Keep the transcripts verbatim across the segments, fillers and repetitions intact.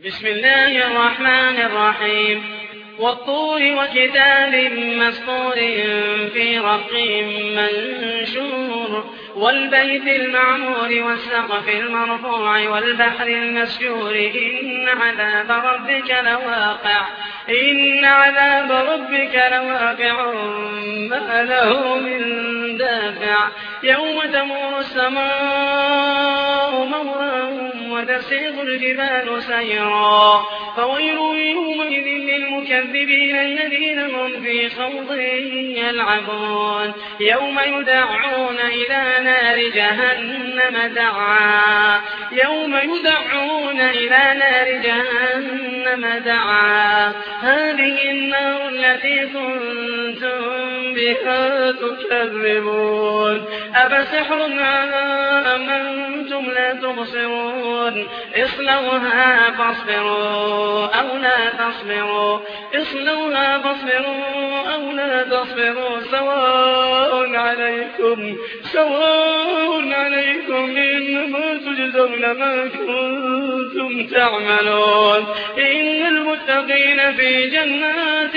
بسم الله الرحمن الرحيم والطور وكتاب مسطور في رق منشور والبيت المعمور والسقف المرفوع والبحر المسجور إن عذاب ربك لواقع إن عذاب ربك لواقع ما له من دافع يوم تمور السماء مورا وتسير الجبال سيرا فويل يومئذ للمكذبين الذين هم في خوض يلعبون يوم يدعون إلى نار جهنم دعا يوم يدعون إلى نار جهنم دعا هذه النار التي كنتم بها تكذبون أفسحر أم أنتم لا تبصرون اصلوها فاصبروا أو لا تصبروا اصلوها فاصبروا أو لا تصبروا سواء عليكم سواء عليكم إنما تجزون ما كنتم تعملون إن المتقين في جنات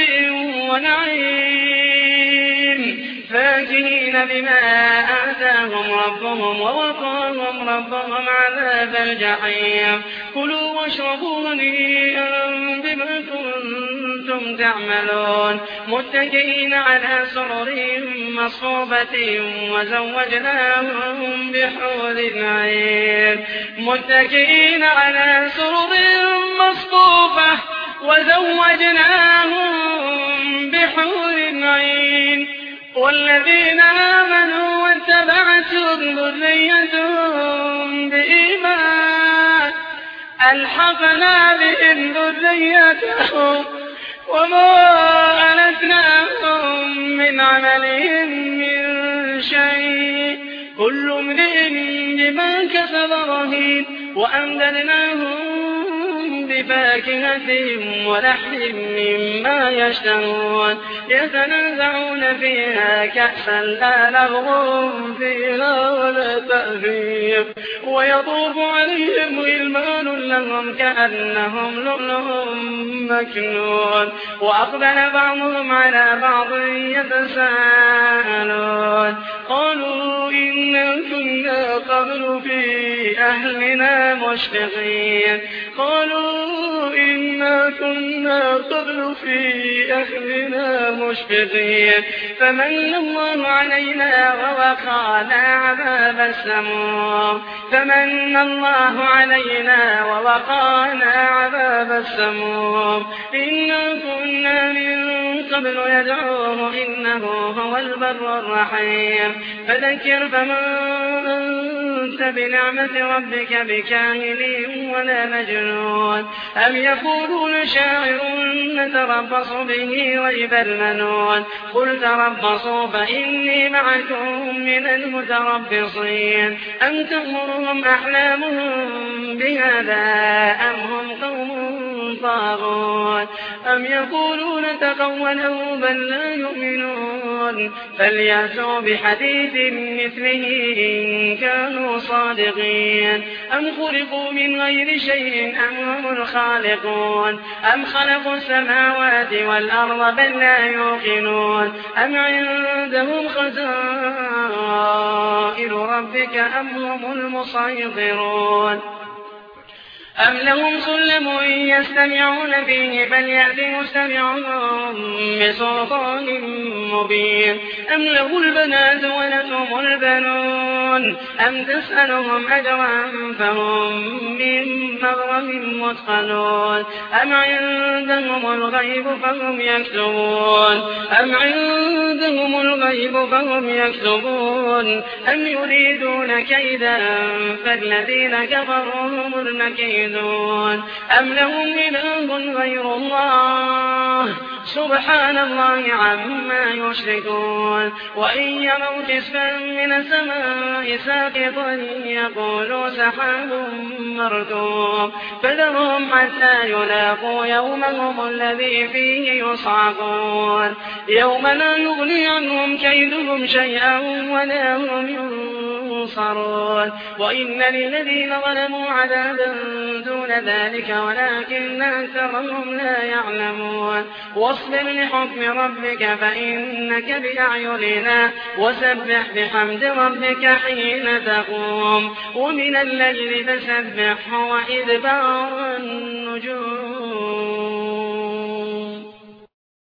ونعيم فاكهين بما آتاهم ربهم ووقاهم ربهم عذاب الجحيم كلوا واشربوا هنيئا بما كنتم تعملون متكئين على سرر مصفوفة وزوجناهم بحور عين متكئين على سرر مصفوفة وزوجناهم بحور عين والذين آمنوا واتبعتهم ذريتهم بإيمان ألحقنا بهم ذريتهم وما ألتناهم من عملهم من شيء كل امرئ بما كسب رهين وأمددناهم بفاكهة ولحم مما يشتهون يتنازعون فيها كأسا لا لغو فيها ولا تأثيم ويطوف عليهم غلمان لهم كأنهم لؤلؤ مكنون وأقبل بعضهم على بعض يتساءلون قالوا إنا كنا قبل في أهلنا مشفقين قالوا إنا كنا قبل في أهلنا مشفقين فمن الله علينا ووقانا عذاب السموم فمن الله علينا ووقانا عذاب السموم إنا كنا من قبل يدعوه إنه هو البر الرحيم فذكر فمن أنت بنعمة ربك بكاهن ولا مجنون أم يقولون شاعر نتربص به ريب المنون قل تربصوا فإني معكم من المتربصين أم تأمرهم أحلامهم بهذا أم هم قوم طاغون أم يقولون تقوله بل لا يؤمنون فليأتوا بحديث مثله إن كانوا صادقين أم خلقوا من غير شيء أم هم الخالقون أم خلقوا السماوات والأرض بل لا يوقنون أم عندهم خزائن ربك أم هم المسيطرون أم لهم سلم يستمعون فيه فليأت مستمعهم بسلطان مبين أم له البنات ولكم البنون أم تسألهم أجرا فهم من مغرم مثقلون أم عندهم الغيب فهم يكتبون أم عندهم الغيب فهم يكتبون أم يريدون كيدا فالذين كفروا هم المكيدون أم لهم إله غير الله سبحان الله عما يشركون وإن يروا كسفا من السماء ساقطا يقولوا سحاب مركوب فذرهم حتى يلاقوا يومهم الذي فيه يصعقون يوم لا يغني عنهم كيدهم شيئا ولا هم ينصرون ينصرون وإن للذين ظلموا عذابا دون ذلك ولكن أكثرهم لا يعلمون واصبر لحكم ربك فإنك بأعيننا وسبح بحمد ربك حين تقوم ومن الليل فسبحه وإدبار النجوم